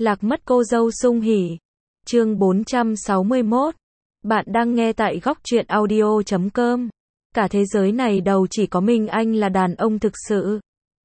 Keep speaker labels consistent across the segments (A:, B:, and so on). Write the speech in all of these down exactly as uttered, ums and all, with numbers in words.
A: Lạc mất cô dâu sung hỉ. Chương bốn trăm sáu mươi mốt. Bạn đang nghe tại góc truyện audio chấm com. Cả thế giới này đâu chỉ có mình anh là đàn ông thực sự.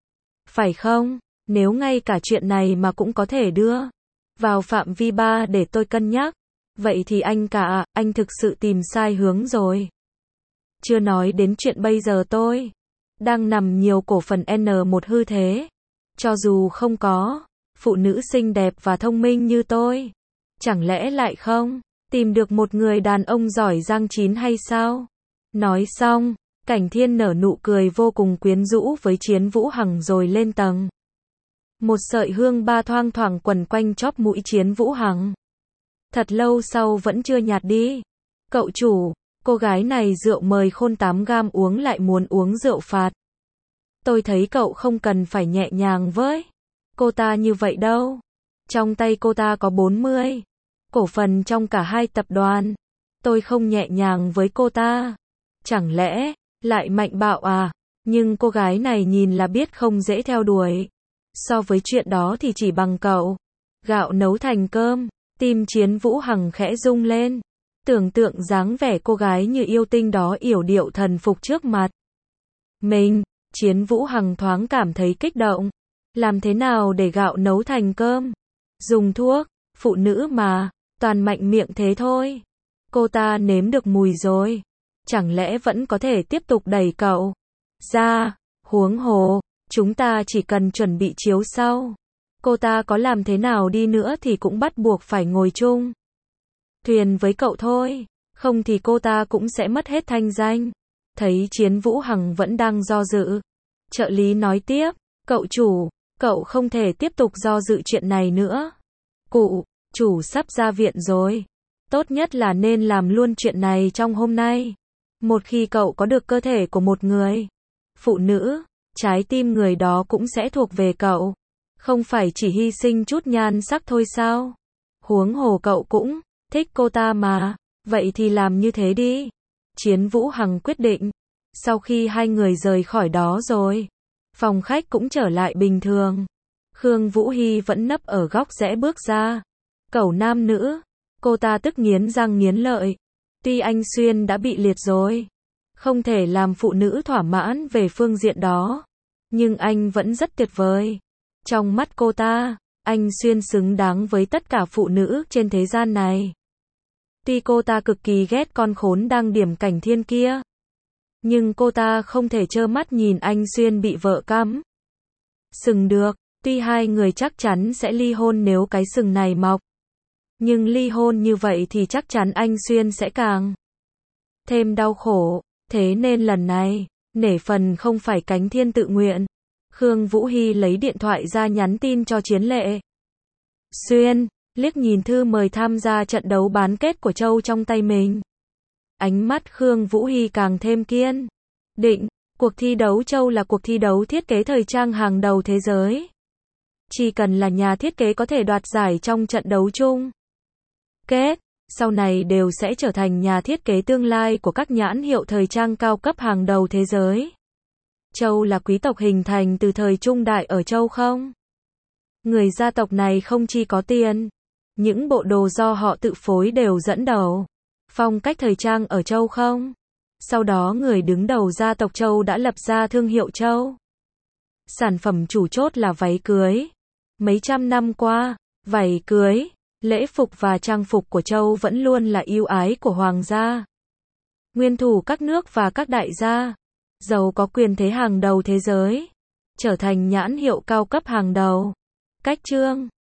A: Phải không? Nếu ngay cả chuyện này mà cũng có thể đưa vào phạm vi ba để tôi cân nhắc, vậy thì anh cả, anh thực sự tìm sai hướng rồi. Chưa nói đến chuyện bây giờ tôi đang nằm nhiều cổ phần N một hư thế. Cho dù không có phụ nữ xinh đẹp và thông minh như tôi, chẳng lẽ lại không tìm được một người đàn ông giỏi giang chín hay sao? Nói xong, Cảnh Thiên nở nụ cười vô cùng quyến rũ với Chiến Vũ Hằng rồi lên tầng. Một sợi hương ba thoang thoảng quẩn quanh chóp mũi Chiến Vũ Hằng. Thật lâu sau vẫn chưa nhạt đi. Cậu chủ, cô gái này rượu mời khôn tám gam uống lại muốn uống rượu phạt. Tôi thấy cậu không cần phải nhẹ nhàng với cô ta như vậy đâu. Trong tay cô ta có bốn mươi cổ phần trong cả hai tập đoàn. Tôi không nhẹ nhàng với cô ta. Chẳng lẽ lại mạnh bạo à? Nhưng cô gái này nhìn là biết không dễ theo đuổi. So với chuyện đó thì chỉ bằng cậu gạo nấu thành cơm. Tim Chiến Vũ Hằng khẽ rung lên. Tưởng tượng dáng vẻ cô gái như yêu tinh đó yểu điệu thần phục trước mặt mình, Chiến Vũ Hằng thoáng cảm thấy kích động. Làm thế nào để gạo nấu thành cơm? Dùng thuốc, phụ nữ mà, toàn mạnh miệng thế thôi. Cô ta nếm được mùi rồi. Chẳng lẽ vẫn có thể tiếp tục đẩy cậu ra? Huống hồ, chúng ta chỉ cần chuẩn bị chiếu sau. Cô ta có làm thế nào đi nữa thì cũng bắt buộc phải ngồi chung thuyền với cậu thôi. Không thì cô ta cũng sẽ mất hết thanh danh. Thấy Chiến Vũ Hằng vẫn đang do dự, trợ lý nói tiếp, cậu chủ, cậu không thể tiếp tục do dự chuyện này nữa. Cụ chủ sắp ra viện rồi. Tốt nhất là nên làm luôn chuyện này trong hôm nay. Một khi cậu có được cơ thể của một người phụ nữ, trái tim người đó cũng sẽ thuộc về cậu. Không phải chỉ hy sinh chút nhan sắc thôi sao? Huống hồ cậu cũng thích cô ta mà. Vậy thì làm như thế đi. Chiến Vũ Hằng quyết định. Sau khi hai người rời khỏi đó rồi, phòng khách cũng trở lại bình thường. Khương Vũ Hy vẫn nấp ở góc rẽ bước ra. Cẩu nam nữ. Cô ta tức nghiến răng nghiến lợi. Tuy anh Xuyên đã bị liệt rồi, không thể làm phụ nữ thỏa mãn về phương diện đó, nhưng anh vẫn rất tuyệt vời. Trong mắt cô ta, anh Xuyên xứng đáng với tất cả phụ nữ trên thế gian này. Tuy cô ta cực kỳ ghét con khốn đang điểm Cảnh Thiên kia, nhưng cô ta không thể trơ mắt nhìn anh Xuyên bị vợ cắm sừng được. Tuy hai người chắc chắn sẽ ly hôn nếu cái sừng này mọc, nhưng ly hôn như vậy thì chắc chắn anh Xuyên sẽ càng thêm đau khổ. Thế nên lần này, nể phần không phải Cảnh Thiên tự nguyện, Khương Vũ Hy lấy điện thoại ra nhắn tin cho Chiến Lệ. Xuyên, liếc nhìn thư mời tham gia trận đấu bán kết của Châu trong tay mình. Ánh mắt Khương Vũ Hy càng thêm kiên định. Cuộc thi đấu Châu là cuộc thi đấu thiết kế thời trang hàng đầu thế giới. Chỉ cần là nhà thiết kế có thể đoạt giải trong trận đấu chung kết, sau này đều sẽ trở thành nhà thiết kế tương lai của các nhãn hiệu thời trang cao cấp hàng đầu thế giới. Châu là quý tộc hình thành từ thời trung đại ở Châu không? Người gia tộc này không chỉ có tiền, những bộ đồ do họ tự phối đều dẫn đầu phong cách thời trang ở Châu không? Sau đó người đứng đầu gia tộc Châu đã lập ra thương hiệu Châu. Sản phẩm chủ chốt là váy cưới. Mấy trăm năm qua, váy cưới, lễ phục và trang phục của Châu vẫn luôn là ưu ái của hoàng gia, nguyên thủ các nước và các đại gia giàu có quyền thế hàng đầu thế giới, trở thành nhãn hiệu cao cấp hàng đầu. Cách trương